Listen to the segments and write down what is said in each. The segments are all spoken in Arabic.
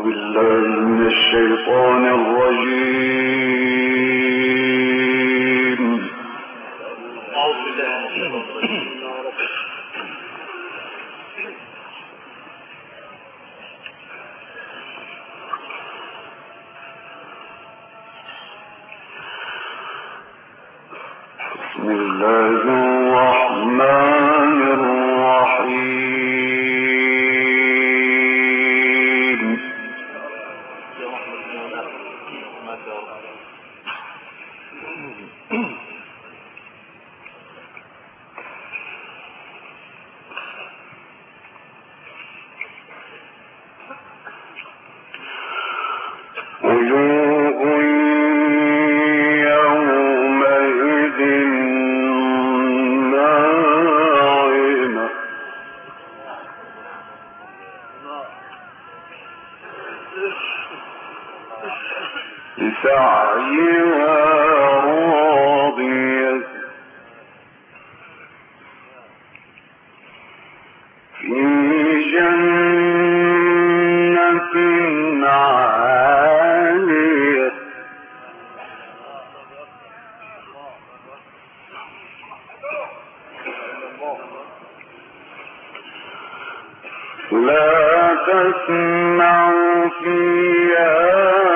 لا تسمع فيها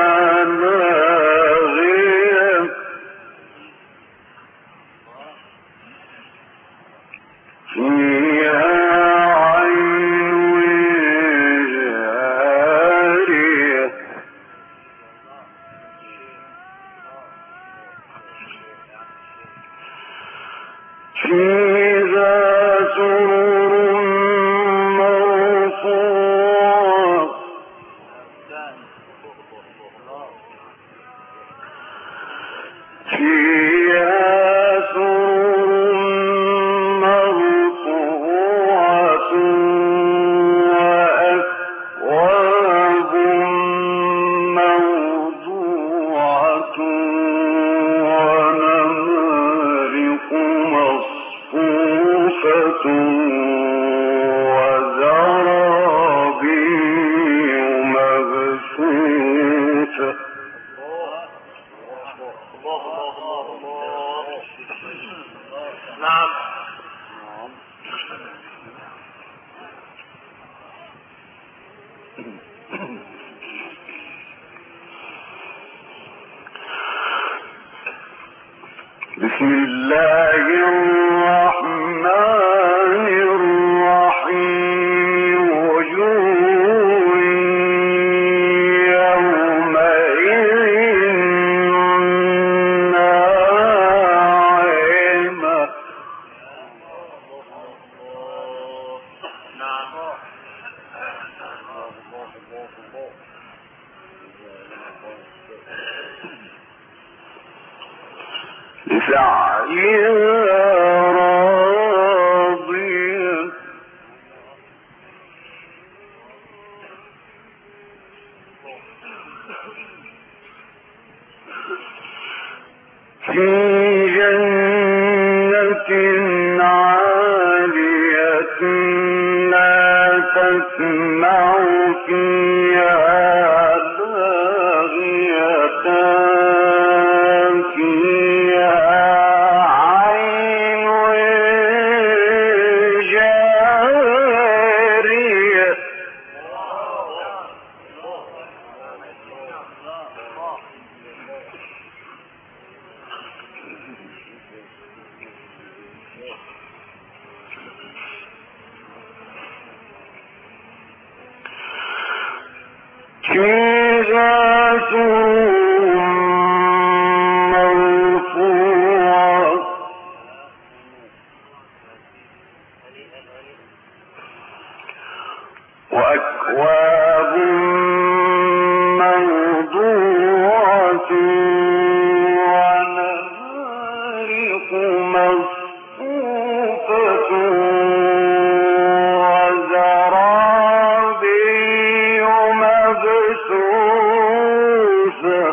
لاغية فيها عين جارية فيها سرر مرفوعة فيها سرر مرفوعة وأكواب موضوعة ونمارق مصفوفة وزرابي مبثوثة نعم. بسم الله الرحمن الرحيم وجوه يومئذ ناعمة لسعيها راضية في جنة عالية لا تسمع فيها لاغية فيها عين جارية فيها سرر مرفوعة وأكواب موضوعة ونمارق مصفوفة وزرابي مبثوثة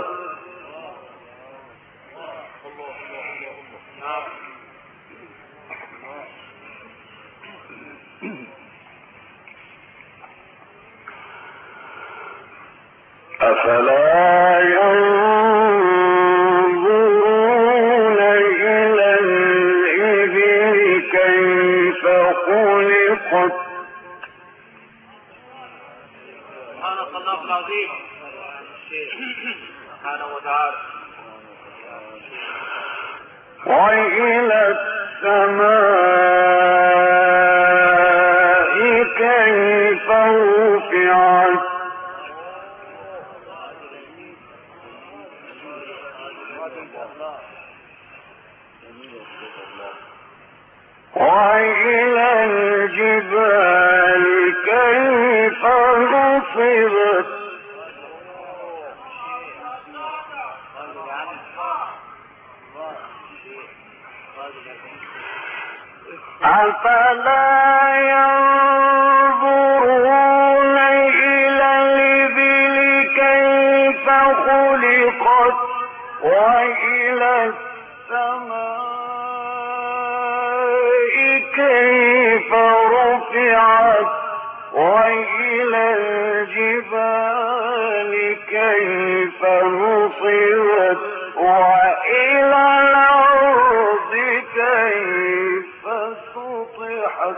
أفلا ينظرون إلى الإبل كيف خلقت سبحانك الله العظيم سبحانه وتعالى وإلى السماء كيف رفعت وإلى الجبال كيف نصبت أفلا ينظرون إلى الإبل كيف خلقت وإلى السماء كيف رفعت وإلى الجبال كيف نصبت وإلى الأرض كيف سطحت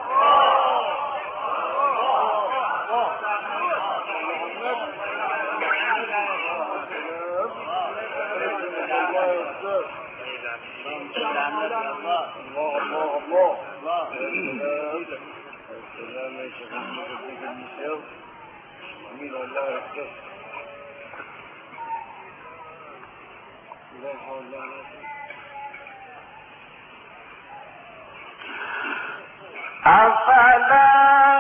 أفلا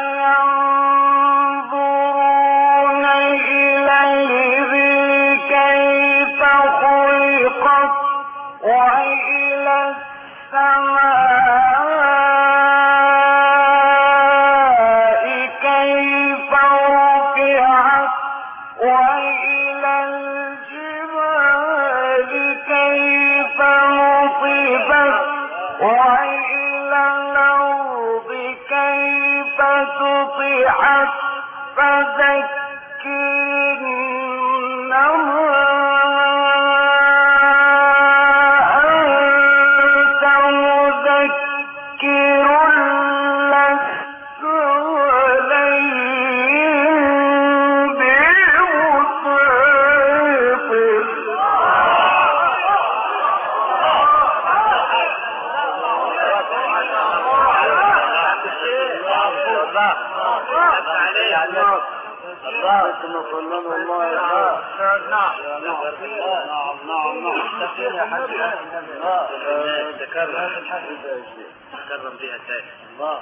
ينظرون إلى الإبل كيف خلقت وإلى السماء كيف رفعت وإلى الجبال كيف نصبت وإلى الأرض كيف سطحت فذكر إنما أنت مذكر لست عليهم بمسيطر تكرم بها تاني الله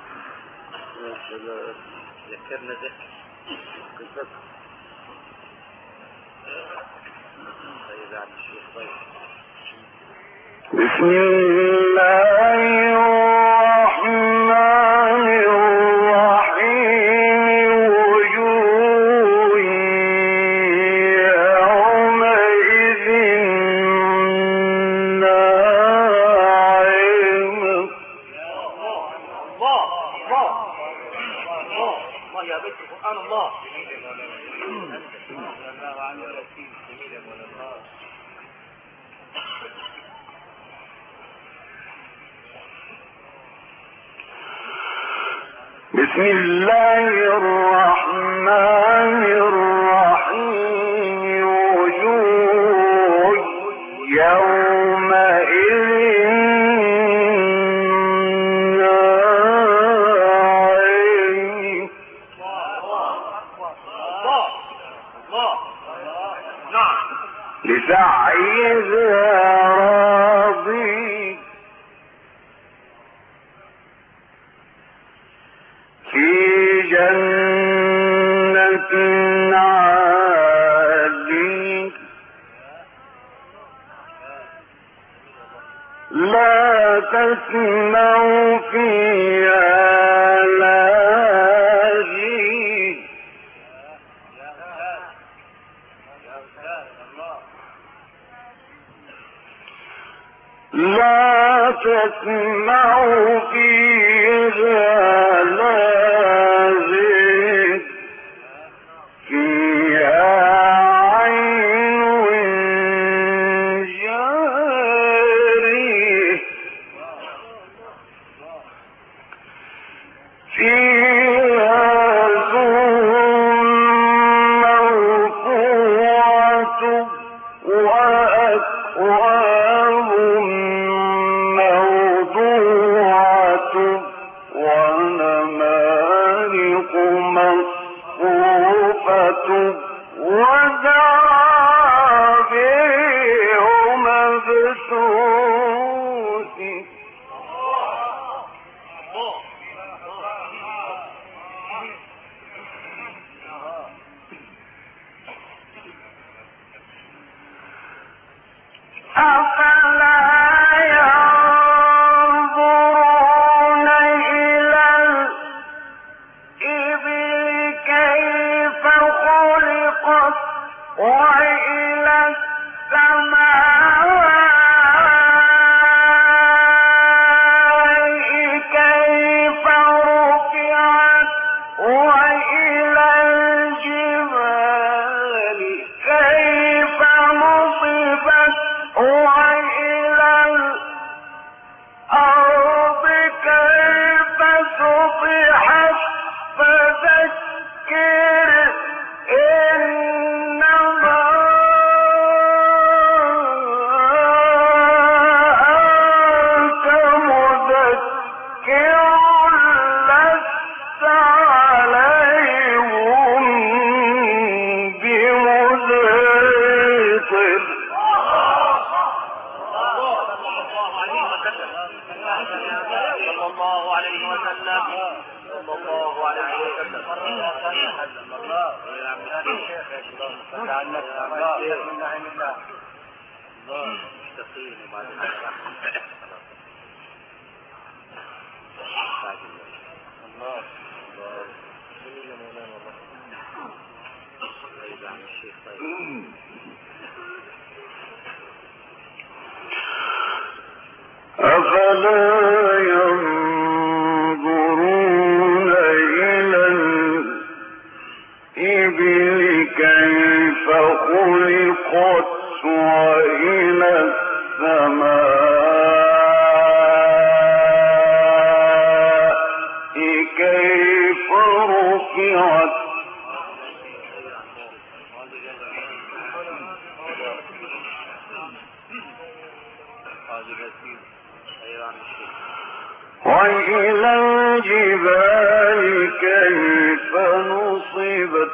ذكرنا ذكر طيب عبد الشيخ طيب بسم الله الرحمن الرحيم وجوه يومئذ ناعمة الله يا بيت سبحان الله بسم الله الرحمن الرحيم وجوه يومئذ ناعمة لسعيها راضية في جنة عالية لا تسمع فيها لاغية لا تسمع فيها لاغية فيها أفلا ينظرون إلى الإبل كيف خلقت وإلى السماء كيف رفعت وإلى الجبال كيف نصبت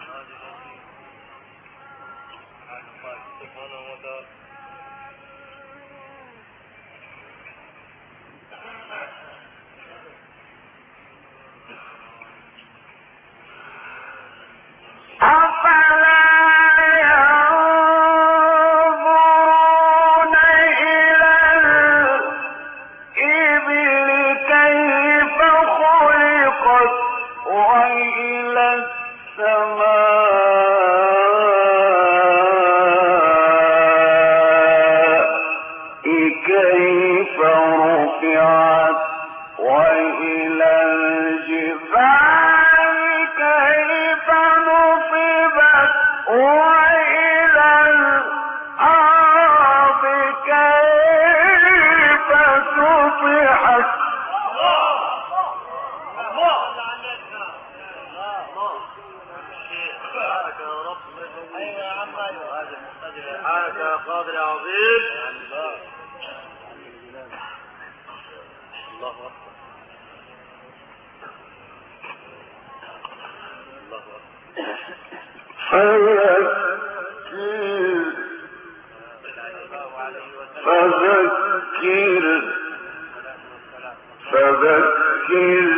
فذكر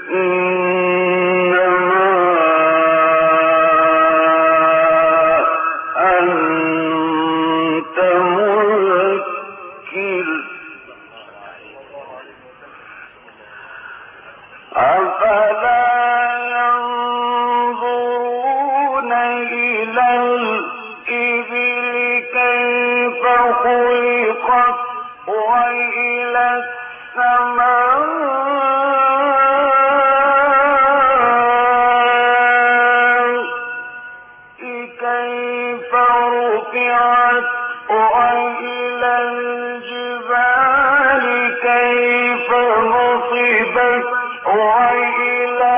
إنما أنت مذكر أفلا ينظرون إلى الإبل كيف خلقت وإلى السماء كيف رفعت وإلى الجبال كيف نصبت وإلى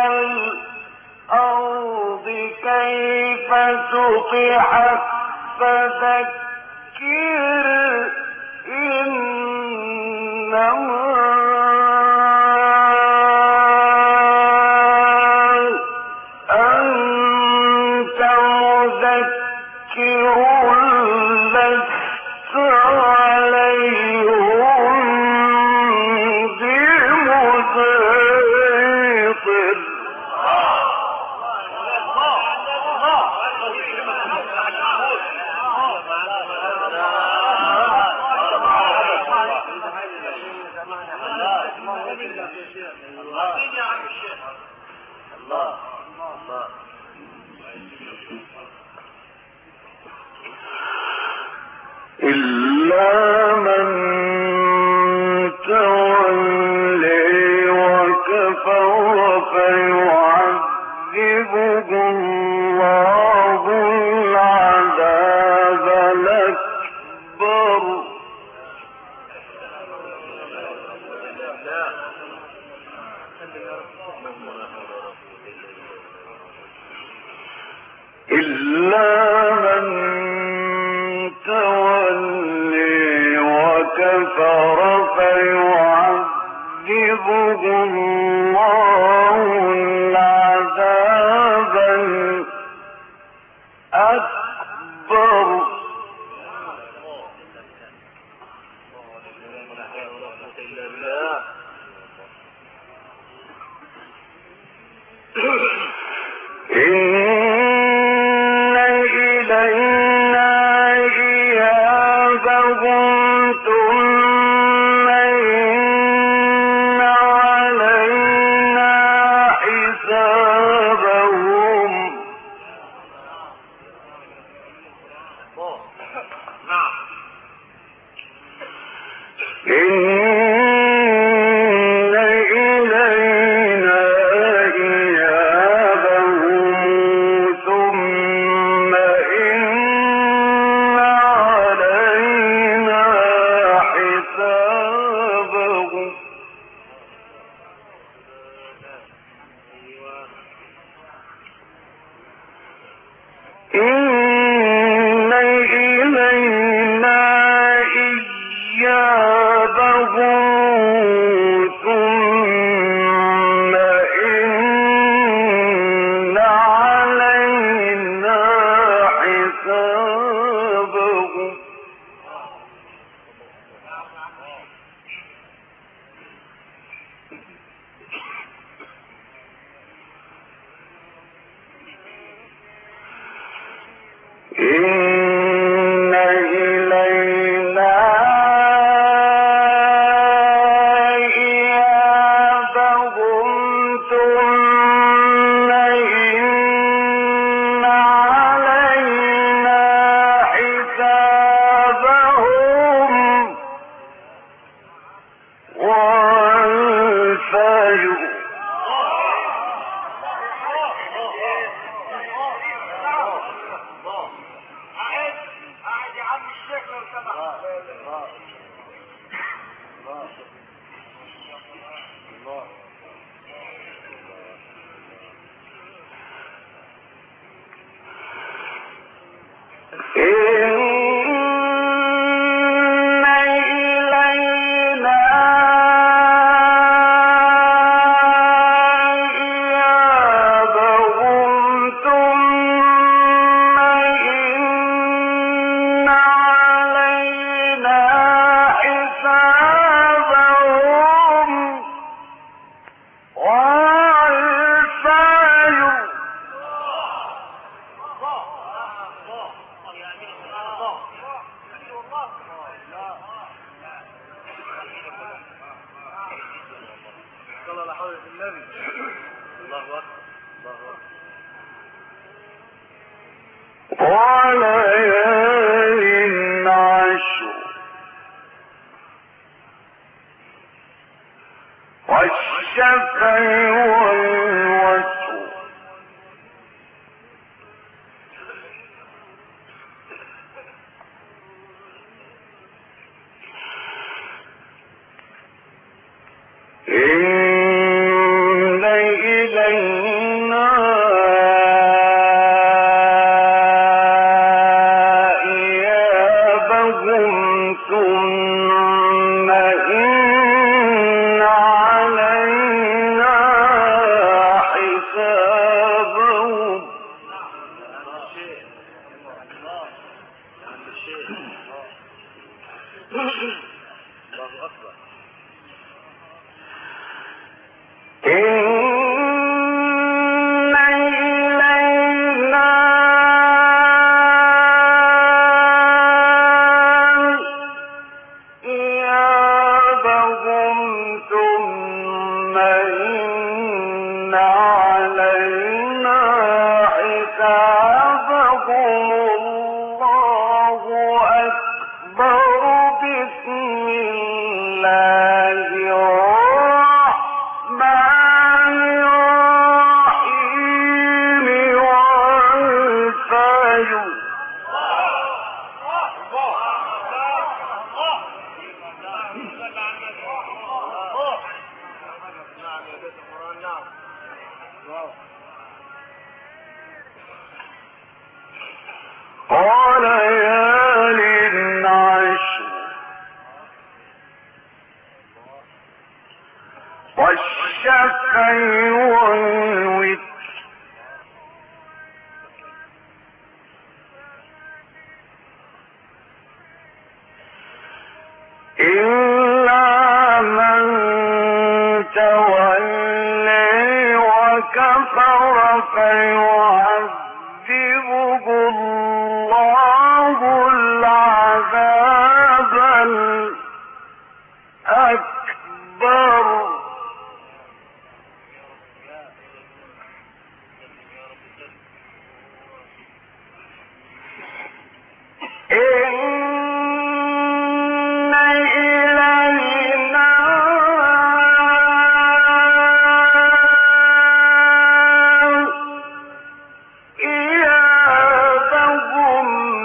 الأرض كيف سطحت فذكر إنما أنت إلا من تولي وكفر فيعذبه الله العذاب الأكبر إلا من تولي وكفر فيعذبه الله العذاب الأكبر إن إلينا إيابهم ثم إن علينا حسابهم إن إلينا إيابهم ثم إن علينا حسابهم إن إلينا إيابهم ثم إن علينا حسابهم إن إلينا إيابهم ثم إن علينا حسابهم والفجر إن إلينا إيابهم ثم إن علينا حسابهم والفجر وليال عشر والشفع والوتر إن إلينا إيابهم ثم إن علينا حسابهم الله أكبر. إن إلينا إيابهم ثم إن علينا حسابهم الله أكبر إلا من تولي وكفر فيعذبه الله العذاب الأكبر إن إلينا إيابهم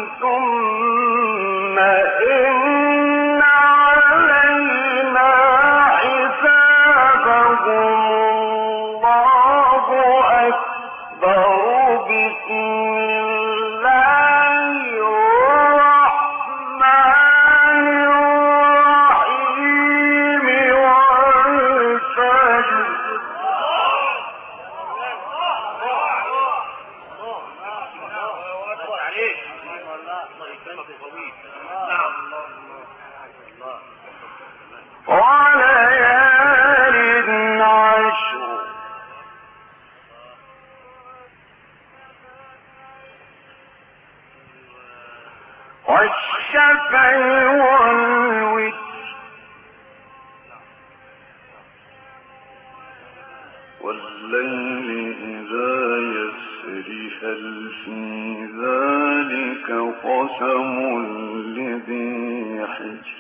ثم إن علينا حسابهم الله أكبر بسم الله الرحمن الرحيم والفجر وليال عشر والشفع والوتر والليل إذا يسري هل في ذلك قسم لذي حجر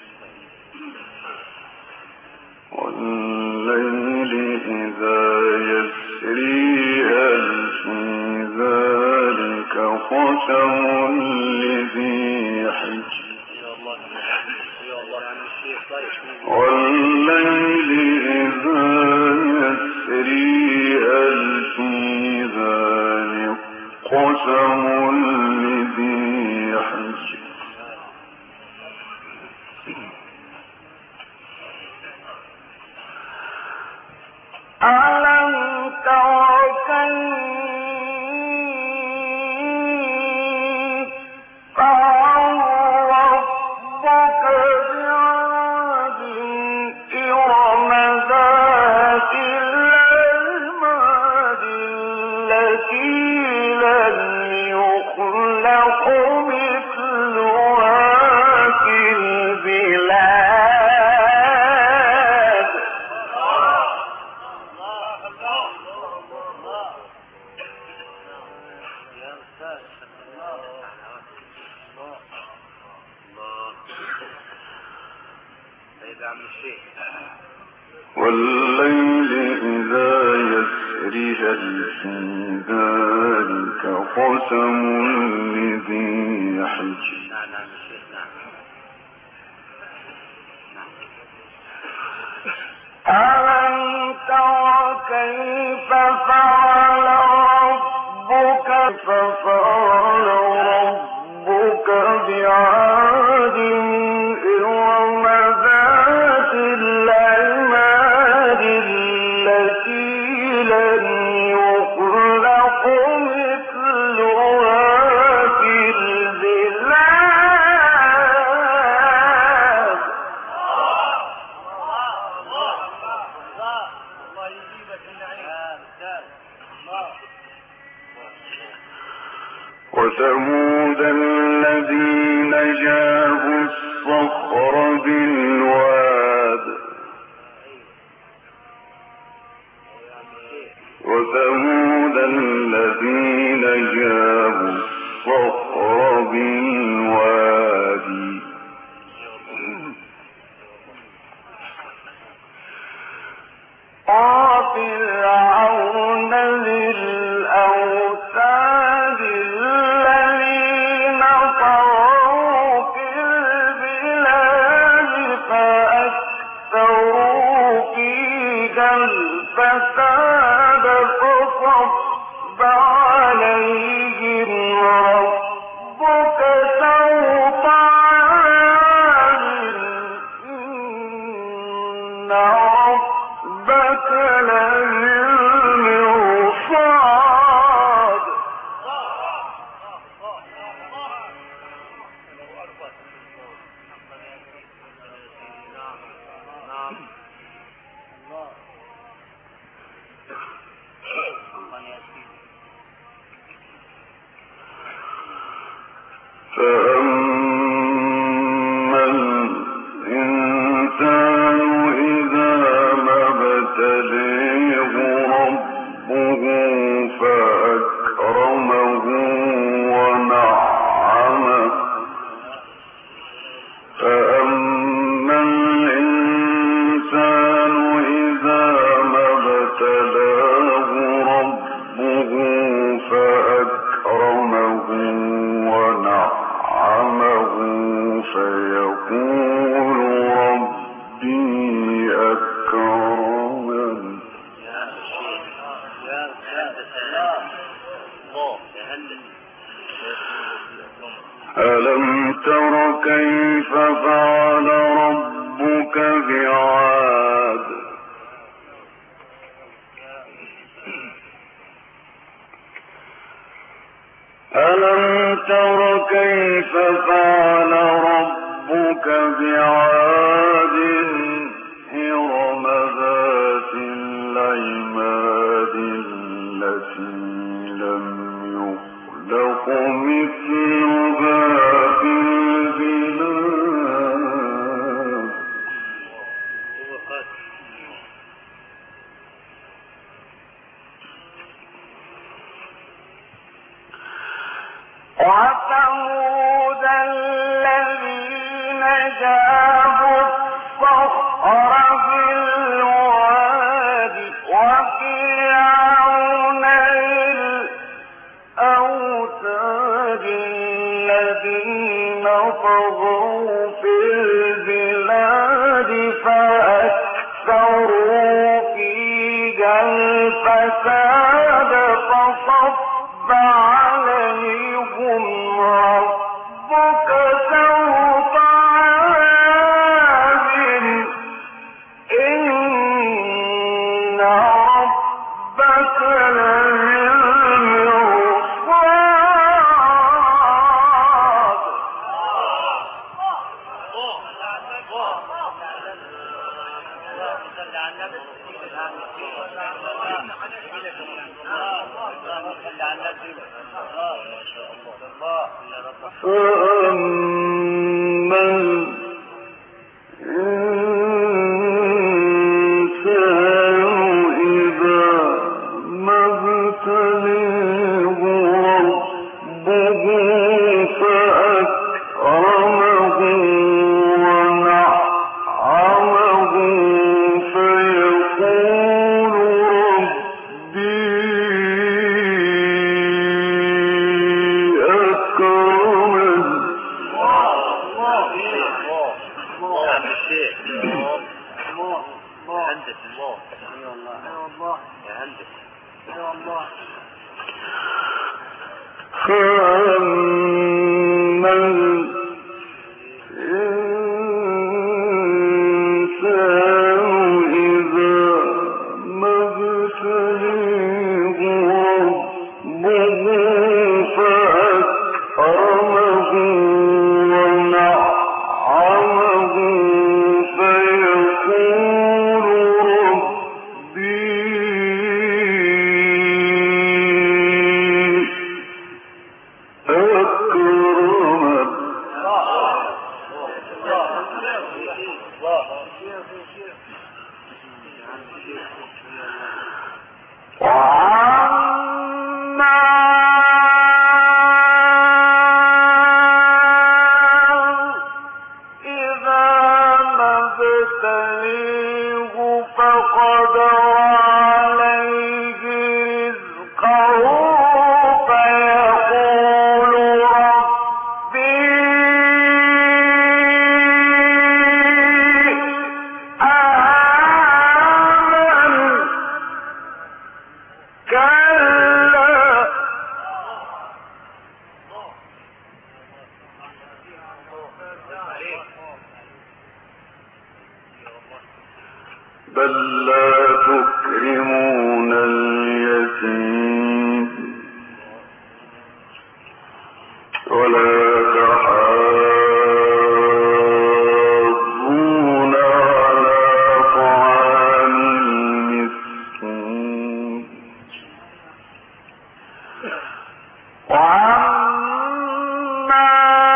والليل إذا يسري هل في ذلك قسم لذي حجر والليل إذا يسري هل في ذلك قسم لذي حجر ألم تر كيف فعل ربك بعاد إرم ذات العماد التي لم يخلق مثلها في البلاد والليل إذا يسري هل في ذلك قسم لذي حجر ألم تر كيف فعل ربك بعاد إرم ذات العماد التي لم يخلق مثلها في البلاد وثمود الذين جابوا الصخر بالواد وثمود الذين جابوا الصخر بالوادي وفرعون ذي الأوتاد الذين طغوا في البلاد فأكثروا فيها الفساد فصب عليهم فأما الإنسان إذا ما ابتليه ربه فأكرمه ونعمه فأما الإنسان إذا ما ابتلاه ربه فأكرمه ونعمه فيقول ربي أكرمن ألم تر كيف فعل ربك بعاد ألم تر كيف فعل ربك بعاد إرم ذات العماد التي لم يخلق مثلها في البلاد وثمود الذين جابوا الصخر بالواد وفرعون الأوتاد الذين طغوا في البلاد فأكثروا فيها الفساد فصب عليهم ربك سوط عذاب إن ربك لبالمرصاد فأما الإنسان إذا ما ابتليه ربه فأكرمه ونعمه فيقول ربي أكرمن فأما الإنسان إذا ما ابتليه ربه فأكرمه ونعمه فيقول ربي أكرمن وأما إذا ما ابتليه فقدر عليه رزقه فيقول ربي أهانن كلا بل لا تكرمون اليتيم ولا تحاضون على طعام المسكين وأما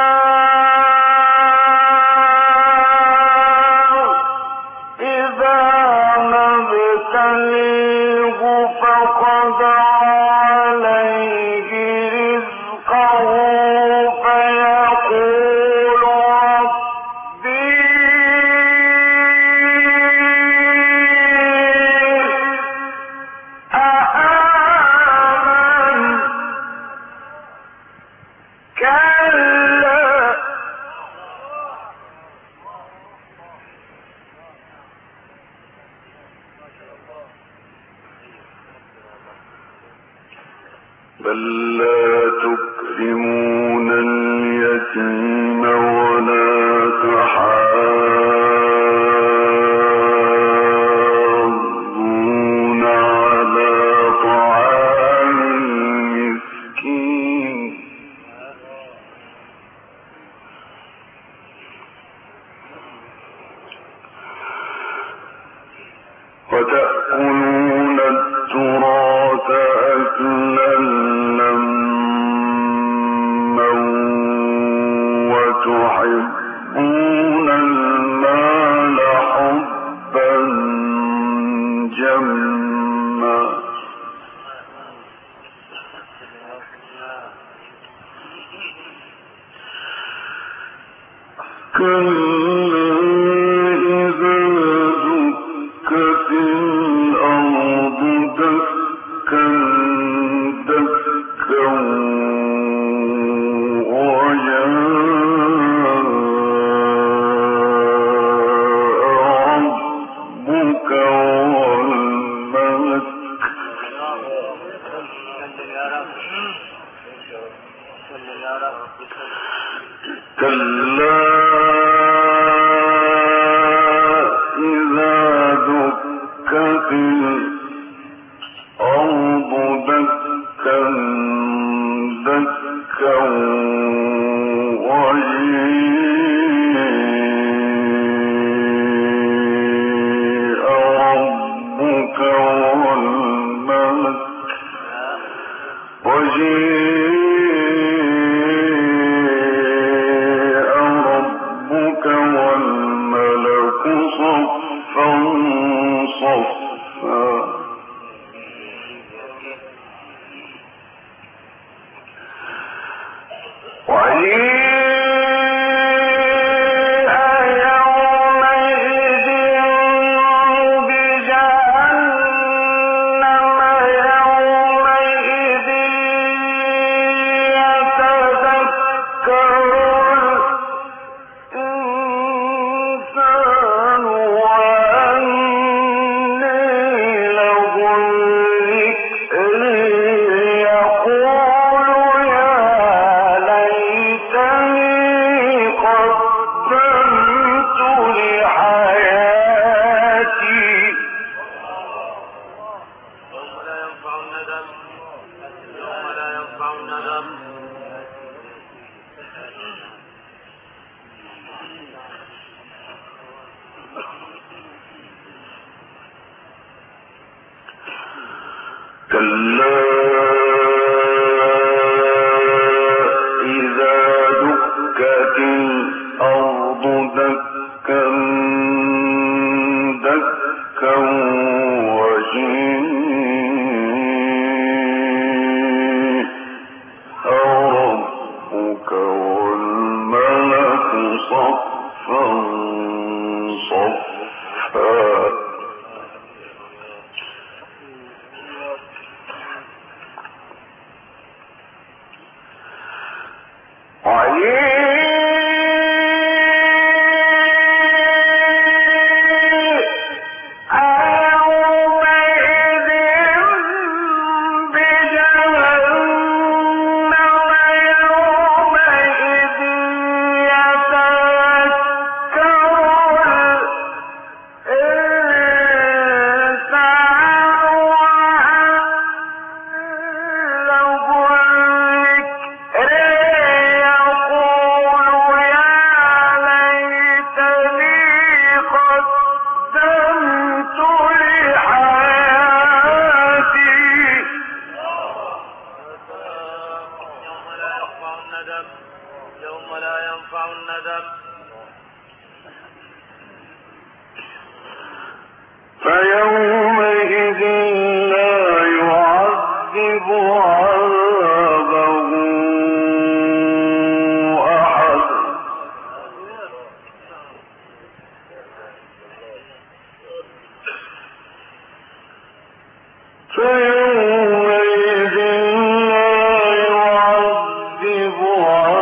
بل لا تكرمون اليتيم ولا تحاضون على طعام المسكين وتأكلون التراث أكلا لما وتحبون المال حبا جما كلا إذا دكت الأرض دكا دكا وجاء ربك والملك كلا إذا دكت الأرض دكا دكا وجيء ربك والملك صفا صفا كلا إذا دكت الأرض دكا دكا وجيء ربك والملك صفا صفا يوم لا ينفع الندم فيومئذ لا يعذب عذابه أحد فيومئذ لا يعذب عذابه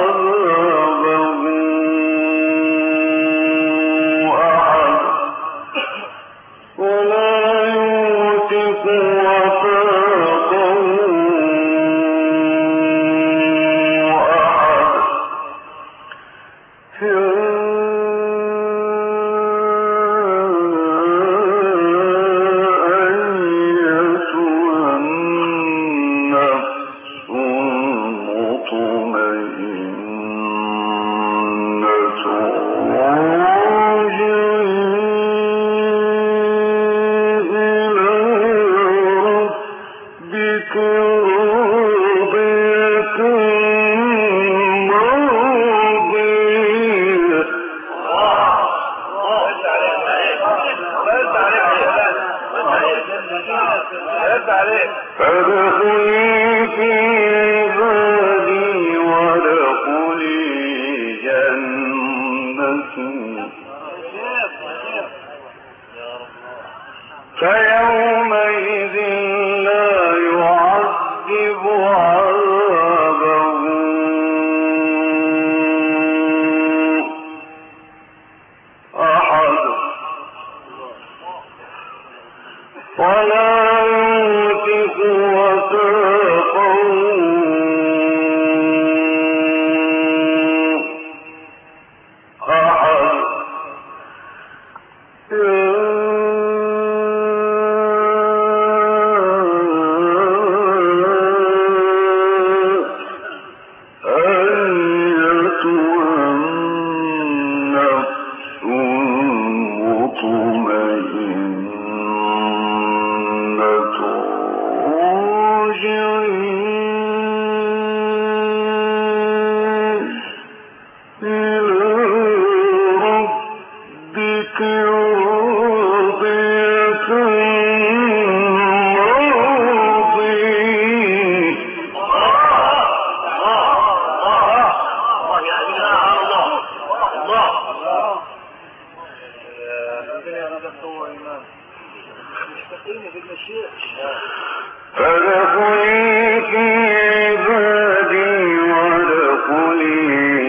فيومئذ لا يعذب عذابه أحد ولا يوثق وثاقه فادخلي في عبادي وادخلي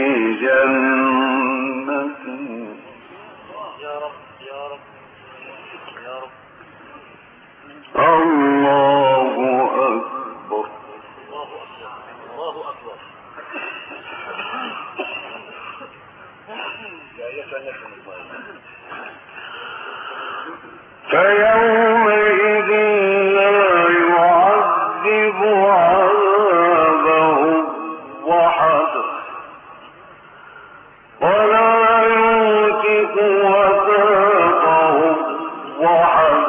جنتي. يا رب يا رب يا رب. الله أكبر. الله أكبر. فيومئذ لا يعذب عذابه أحد ولا يوثق وثاقه أحد.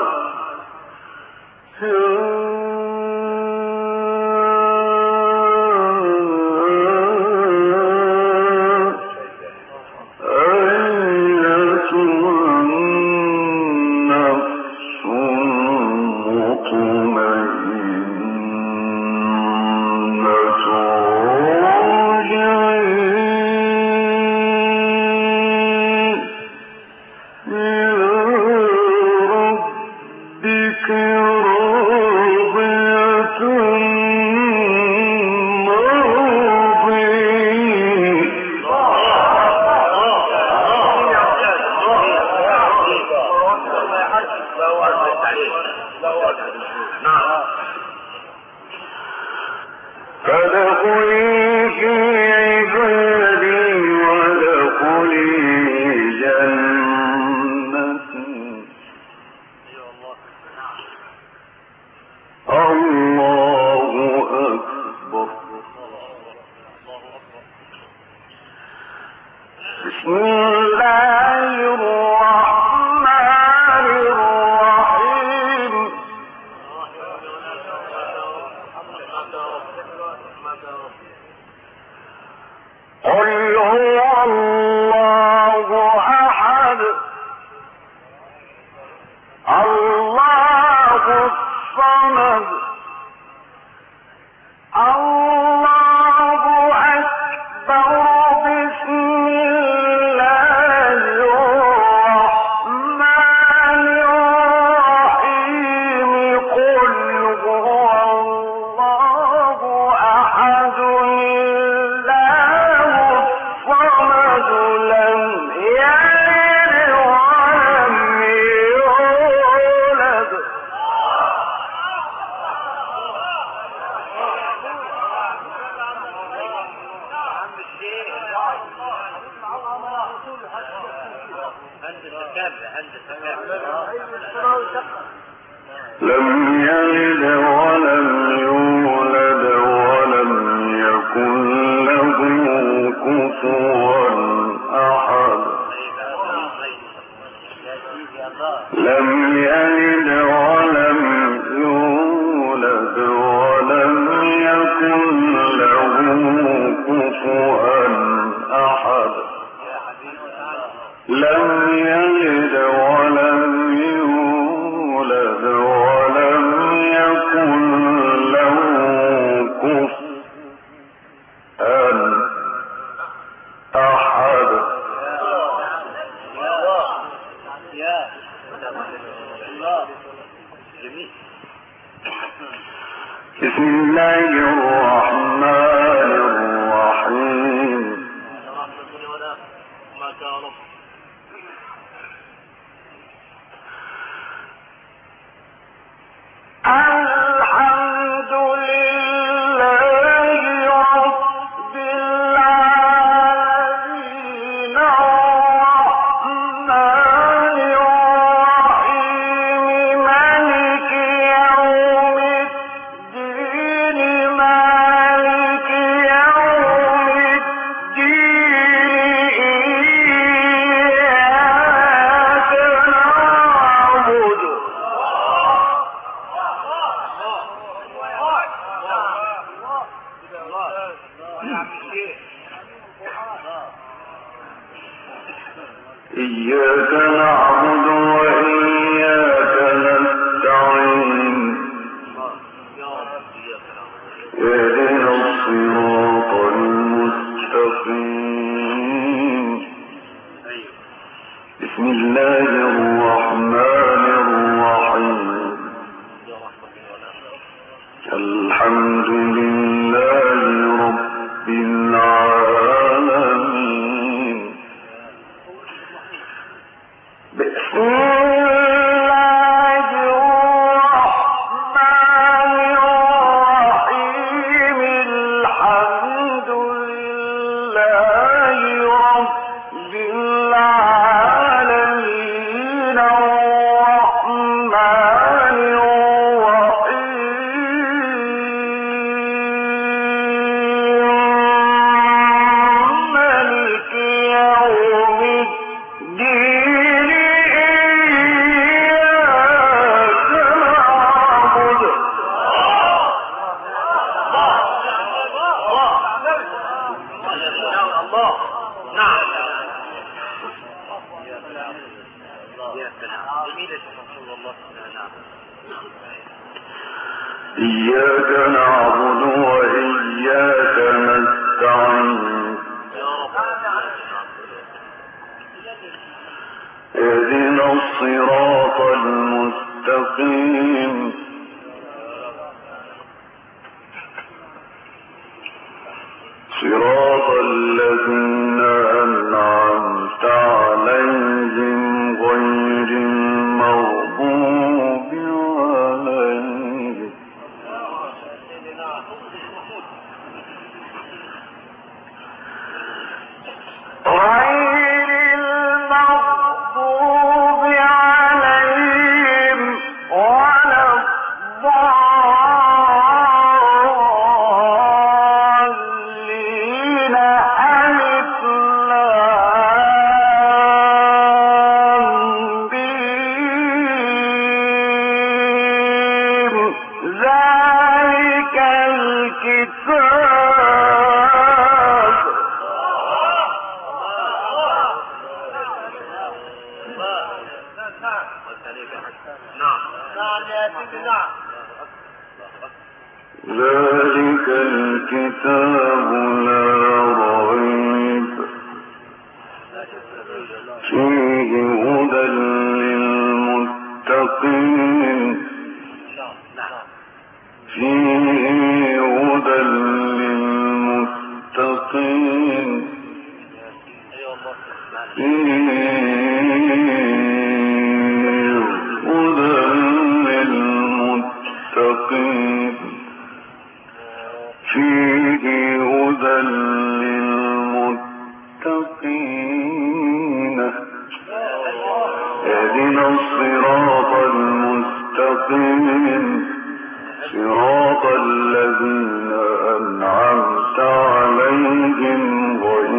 فادخلي في عبادي وادخلي جنتي. الله أكبر. بسم الله الرحمن الرحيم. قل هو الله أحد الله الصمد الله أكبر. بسم الله الرحمن الرحيم. قل هو الله أحد الله الصمد لم يلد ولم يولد. لم يلد ولم يولد ولم يكن كفوا أحد لم يلد ولم يولد ولم يكن له كفوا أحد لم يلد ولم يولد ولم يكن له كفوا أحد بسم الله الرحمن الرحيم الحمد لله رب العالمين الرحمن الرحيم مالك يوم الدين مالك يوم الدين إياك نعبد إياك نعبد وإياك نستعين اهدنا الصراط المستقيم بسم الله الرحمن الرحيم الحمد لله رب العالمين بسم الله الرحمن الرحيم الحمد لله رب العالمين الرحمن الرحيم مالك يوم الدين إياك نعبد إياك نعبد وإياك نستعين اهدنا الصراط المستقيم صراط الذين أنعمت عليهم غير المغضوب عليهم ولا الضالين ألف لام ميم ذلك الكتاب ذلك الكتاب لا ريب فيه هدى للمتقين فيه هدى للمتقين فيه هدى للمتقين اهدنا الصراط المستقيم صراط الذين أنعمت عليهم غير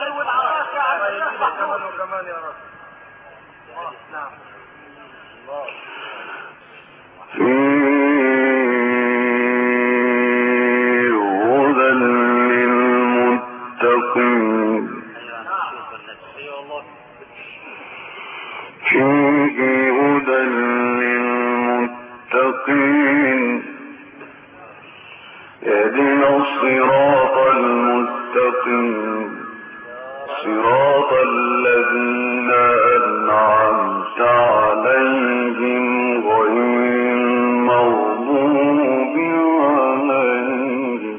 كمان يا رب. نعم. اهدنا الصراط المستقيم صراط الذين أنعمت عليهم غير المغضوب عليهم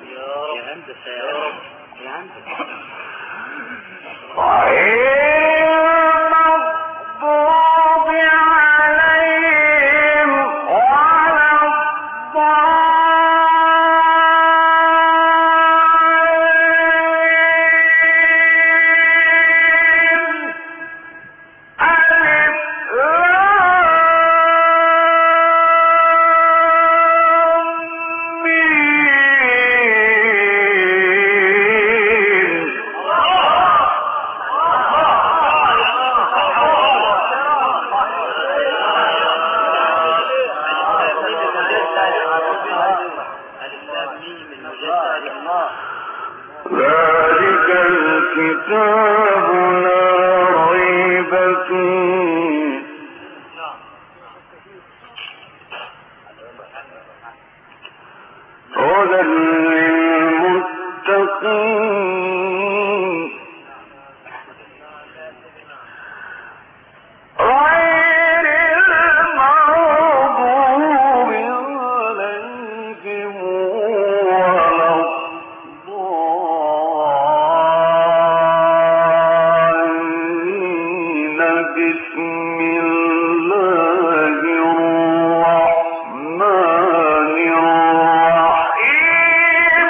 ذلك الكتاب لا ريب فيه هدى للمتقين غير المغضوب عليهم ولا الضالين بسم الله الرحمن الرحيم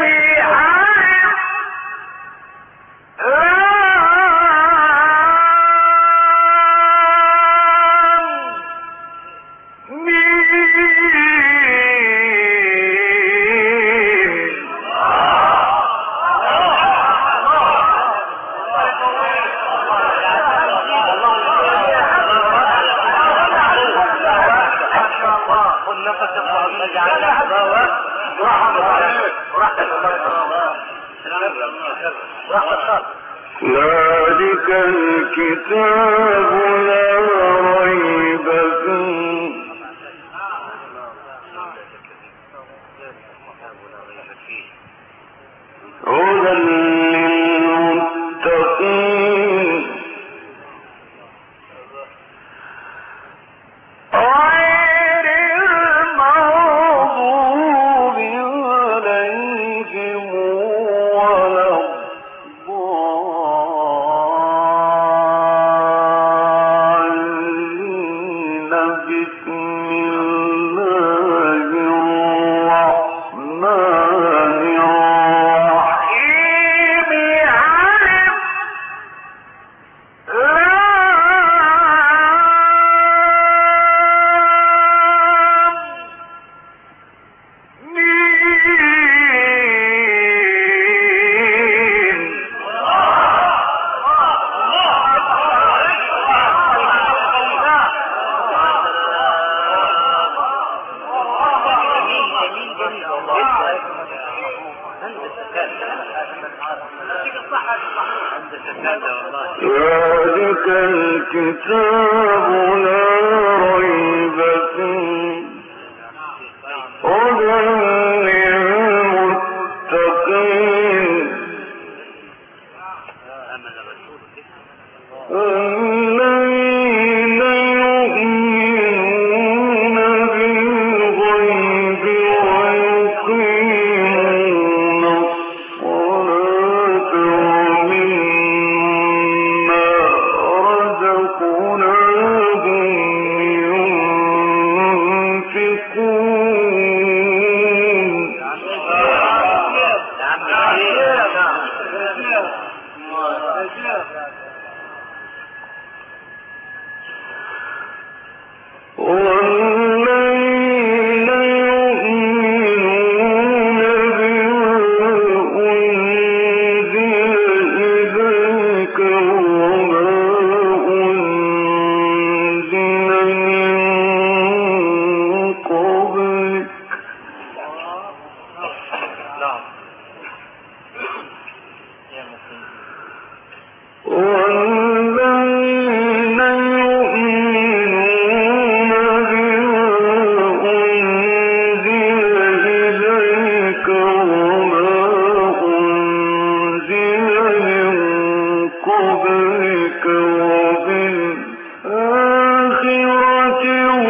ذلك الكتاب لا ريب فيه هدى للمتقين غير المغضوب عليهم ولا الضالين بسم الله الرحمن الرحيم ذلك الكتاب لا ريب فيه هدى للمتقين الذين يؤمنون بالغيب ويقيمون الصلاة ومما رزقناهم ينفقون والذين يؤمنون بما أنزل إليك والذين يؤمنون بما أنزل إليك وما أنزل من قبلك وبالآخرة هم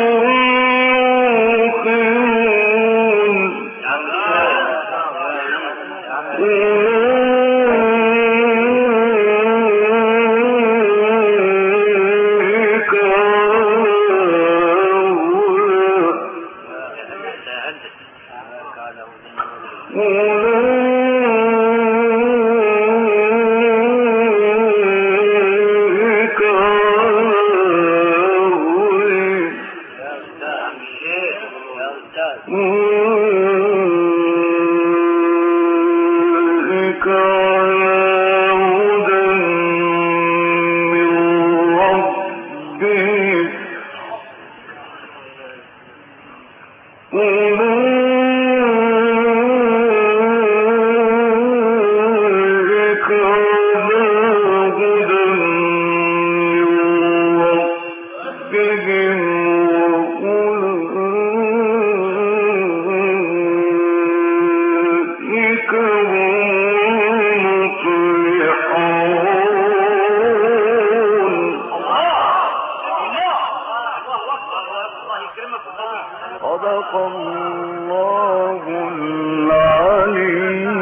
صدق الله العليم